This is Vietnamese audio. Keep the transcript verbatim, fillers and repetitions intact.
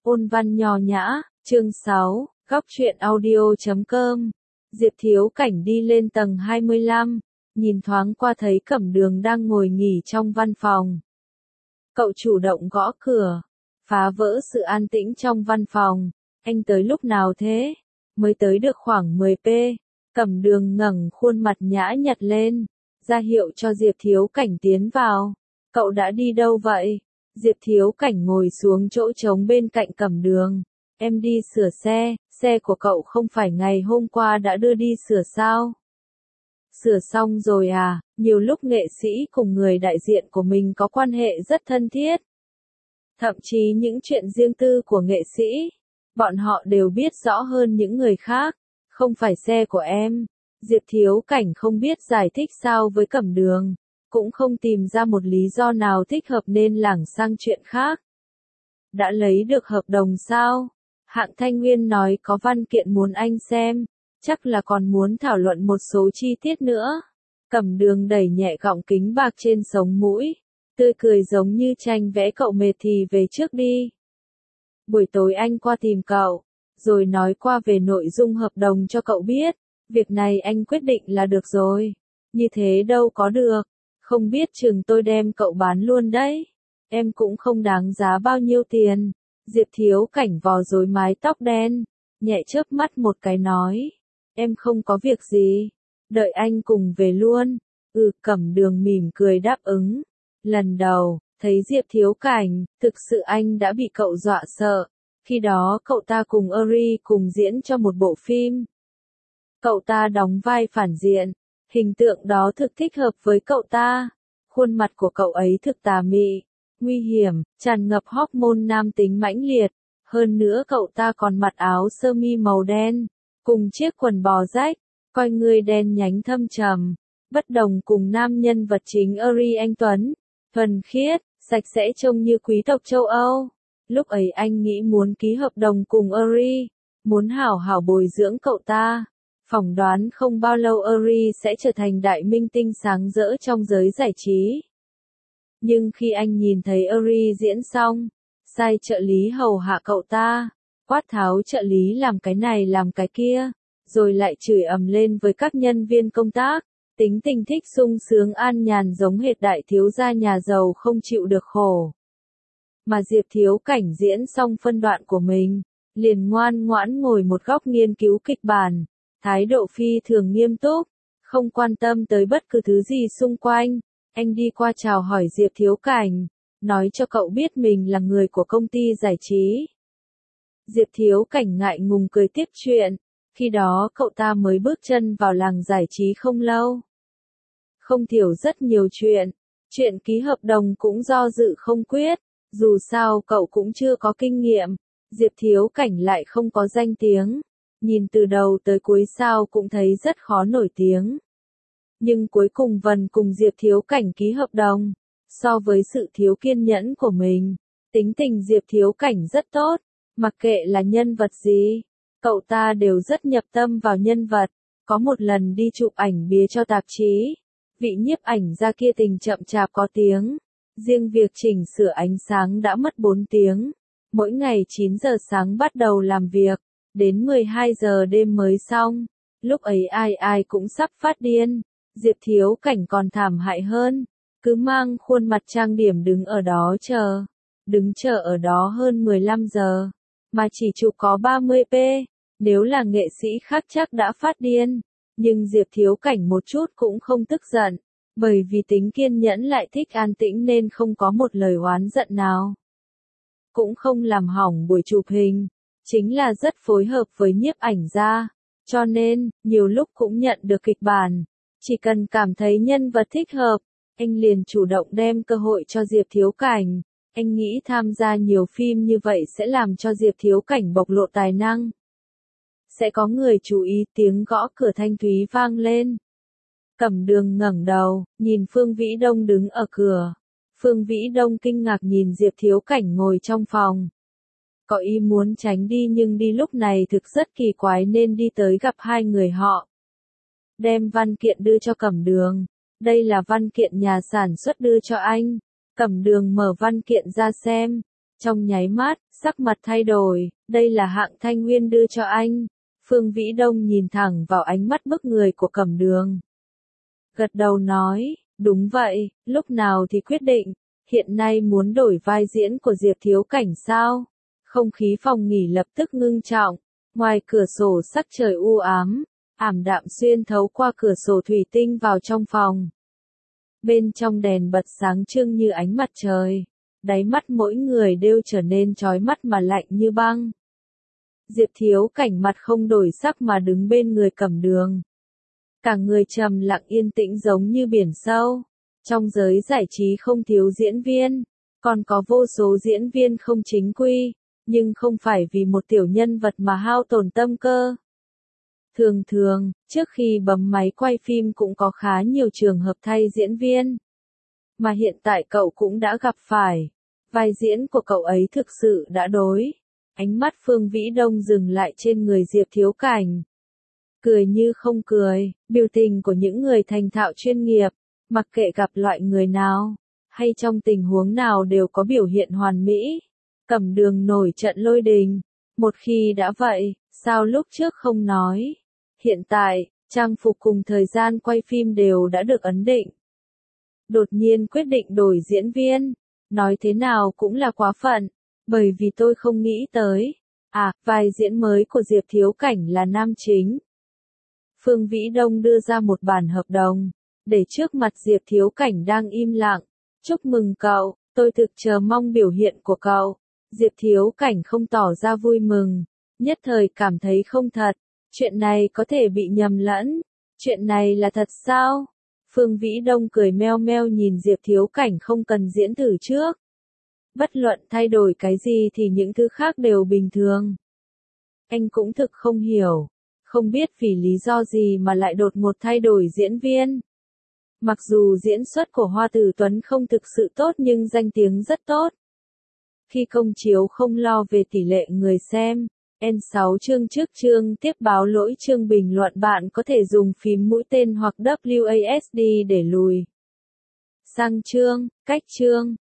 Ôn văn nho nhã, chương sáu, góc truyện audio chấm com. Diệp Thiếu Cảnh đi lên tầng hai mươi lăm, nhìn thoáng qua thấy Cẩm Đường đang ngồi nghỉ trong văn phòng. Cậu chủ động gõ cửa, phá vỡ sự an tĩnh trong văn phòng. Anh tới lúc nào thế? Mới tới được khoảng mười phút. Cẩm Đường ngẩng khuôn mặt nhã nhặn lên, ra hiệu cho Diệp Thiếu Cảnh tiến vào. Cậu đã đi đâu vậy? Diệp Thiếu Cảnh ngồi xuống chỗ trống bên cạnh Cẩm Đường. Em đi sửa xe, xe của cậu không phải ngày hôm qua đã đưa đi sửa sao? Sửa xong rồi à? Nhiều lúc nghệ sĩ cùng người đại diện của mình có quan hệ rất thân thiết. Thậm chí những chuyện riêng tư của nghệ sĩ, bọn họ đều biết rõ hơn những người khác. Không phải xe của em. Diệp Thiếu Cảnh không biết giải thích sao với Cẩm Đường, cũng không tìm ra một lý do nào thích hợp nên lảng sang chuyện khác. Đã lấy được hợp đồng sao? Hạng Thanh Nguyên nói có văn kiện muốn anh xem, chắc là còn muốn thảo luận một số chi tiết nữa. Cẩm Đường đẩy nhẹ gọng kính bạc trên sống mũi, tươi cười giống như tranh vẽ. Cậu mệt thì về trước đi. Buổi tối anh qua tìm cậu, rồi nói qua về nội dung hợp đồng cho cậu biết. Việc này anh quyết định là được rồi. Như thế đâu có được. Không biết chừng tôi đem cậu bán luôn đấy. Em cũng không đáng giá bao nhiêu tiền. Diệp Thiếu Cảnh vò rối mái tóc đen, nhẹ chớp mắt một cái nói. Em không có việc gì. Đợi anh cùng về luôn. Ừ, Cẩm Đường mỉm cười đáp ứng. Lần đầu thấy Diệp Thiếu Cảnh, thực sự anh đã bị cậu dọa sợ. Khi đó cậu ta cùng Eri cùng diễn cho một bộ phim. Cậu ta đóng vai phản diện. Hình tượng đó thực thích hợp với cậu ta. Khuôn mặt của cậu ấy thực tà mị, nguy hiểm, tràn ngập hormone nam tính mãnh liệt. Hơn nữa cậu ta còn mặc áo sơ mi màu đen, cùng chiếc quần bò rách, coi người đen nhánh thâm trầm. Bất đồng cùng nam nhân vật chính Eri anh Tuấn, thuần khiết, sạch sẽ trông như quý tộc châu Âu. Lúc ấy anh nghĩ muốn ký hợp đồng cùng Eri, muốn hảo hảo bồi dưỡng cậu ta. Phỏng đoán không bao lâu Eri sẽ trở thành đại minh tinh sáng rỡ trong giới giải trí. Nhưng khi anh nhìn thấy Eri diễn xong, sai trợ lý hầu hạ cậu ta, quát tháo trợ lý làm cái này làm cái kia, rồi lại chửi ầm lên với các nhân viên công tác, tính tình thích sung sướng an nhàn giống hệt đại thiếu gia nhà giàu không chịu được khổ. Mà Diệp Thiếu Cảnh diễn xong phân đoạn của mình, liền ngoan ngoãn ngồi một góc nghiên cứu kịch bản. Thái độ phi thường nghiêm túc, không quan tâm tới bất cứ thứ gì xung quanh. Anh đi qua chào hỏi Diệp Thiếu Cảnh, nói cho cậu biết mình là người của công ty giải trí. Diệp Thiếu Cảnh ngại ngùng cười tiếp chuyện, khi đó cậu ta mới bước chân vào làng giải trí không lâu. Không hiểu rất nhiều chuyện, chuyện ký hợp đồng cũng do dự không quyết, dù sao cậu cũng chưa có kinh nghiệm. Diệp Thiếu Cảnh lại không có danh tiếng. Nhìn từ đầu tới cuối sao cũng thấy rất khó nổi tiếng. Nhưng cuối cùng Vân cùng Diệp Thiếu Cảnh ký hợp đồng. So với sự thiếu kiên nhẫn của mình, tính tình Diệp Thiếu Cảnh rất tốt. Mặc kệ là nhân vật gì, cậu ta đều rất nhập tâm vào nhân vật. Có một lần đi chụp ảnh bìa cho tạp chí, vị nhiếp ảnh gia kia tình chậm chạp có tiếng. Riêng việc chỉnh sửa ánh sáng đã mất bốn tiếng. Mỗi ngày chín giờ sáng bắt đầu làm việc, đến mười hai giờ đêm mới xong. Lúc ấy ai ai cũng sắp phát điên. Diệp Thiếu Cảnh còn thảm hại hơn, cứ mang khuôn mặt trang điểm đứng ở đó chờ. Đứng chờ ở đó hơn mười lăm giờ, mà chỉ chụp có ba mươi phút. Nếu là nghệ sĩ khác chắc đã phát điên. Nhưng Diệp Thiếu Cảnh một chút cũng không tức giận, bởi vì tính kiên nhẫn lại thích an tĩnh nên không có một lời oán giận nào. Cũng không làm hỏng buổi chụp hình. Chính là rất phối hợp với nhiếp ảnh gia, cho nên, nhiều lúc cũng nhận được kịch bản. Chỉ cần cảm thấy nhân vật thích hợp, anh liền chủ động đem cơ hội cho Diệp Thiếu Cảnh. Anh nghĩ tham gia nhiều phim như vậy sẽ làm cho Diệp Thiếu Cảnh bộc lộ tài năng. Sẽ có người chú ý. Tiếng gõ cửa thanh thúy vang lên. Cẩm Đường ngẩng đầu, nhìn Phương Vĩ Đông đứng ở cửa. Phương Vĩ Đông kinh ngạc nhìn Diệp Thiếu Cảnh ngồi trong phòng. Có ý muốn tránh đi nhưng đi lúc này thực rất kỳ quái nên đi tới gặp hai người họ. Đem văn kiện đưa cho Cẩm Đường. Đây là văn kiện nhà sản xuất đưa cho anh. Cẩm Đường mở văn kiện ra xem. Trong nháy mắt, sắc mặt thay đổi, đây là Hạng Thanh Nguyên đưa cho anh. Phương Vĩ Đông nhìn thẳng vào ánh mắt bức người của Cẩm Đường. Gật đầu nói, đúng vậy, lúc nào thì quyết định, hiện nay muốn đổi vai diễn của Diệp Thiếu Cảnh sao? Không khí phòng nghỉ lập tức ngưng trọng, ngoài cửa sổ sắc trời u ám, ảm đạm xuyên thấu qua cửa sổ thủy tinh vào trong phòng. Bên trong đèn bật sáng trưng như ánh mặt trời, đáy mắt mỗi người đều trở nên chói mắt mà lạnh như băng. Diệp Thiếu Cảnh mặt không đổi sắc mà đứng bên người Cẩm Đường. Cả người trầm lặng yên tĩnh giống như biển sâu. Trong giới giải trí không thiếu diễn viên, còn có vô số diễn viên không chính quy, nhưng không phải vì một tiểu nhân vật mà hao tổn tâm cơ. Thường thường, trước khi bấm máy quay phim cũng có khá nhiều trường hợp thay diễn viên. Mà hiện tại cậu cũng đã gặp phải. Vai diễn của cậu ấy thực sự đã đối. Ánh mắt Phương Vĩ Đông dừng lại trên người Diệp Thiếu Cảnh. Cười như không cười, biểu tình của những người thành thạo chuyên nghiệp, mặc kệ gặp loại người nào, hay trong tình huống nào đều có biểu hiện hoàn mỹ. Cẩm Đường nổi trận lôi đình. Một khi đã vậy, sao lúc trước không nói? Hiện tại, trang phục cùng thời gian quay phim đều đã được ấn định. Đột nhiên quyết định đổi diễn viên, nói thế nào cũng là quá phận, bởi vì tôi không nghĩ tới. À, vai diễn mới của Diệp Thiếu Cảnh là nam chính. Phương Vĩ Đông đưa ra một bản hợp đồng, để trước mặt Diệp Thiếu Cảnh đang im lặng. Chúc mừng cậu, tôi thực chờ mong biểu hiện của cậu. Diệp Thiếu Cảnh không tỏ ra vui mừng, nhất thời cảm thấy không thật. Chuyện này có thể bị nhầm lẫn. Chuyện này là thật sao? Phương Vĩ Đông cười meo meo nhìn Diệp Thiếu Cảnh không cần diễn thử trước. Bất luận thay đổi cái gì thì những thứ khác đều bình thường. Anh cũng thực không hiểu. Không biết vì lý do gì mà lại đột ngột thay đổi diễn viên. Mặc dù diễn xuất của Hoa Tử Tuấn không thực sự tốt nhưng danh tiếng rất tốt. Khi công chiếu không lo về tỷ lệ người xem. N sáu chương trước chương tiếp báo lỗi chương bình luận bạn có thể dùng phím mũi tên hoặc W A S D để lùi sang chương, cách chương.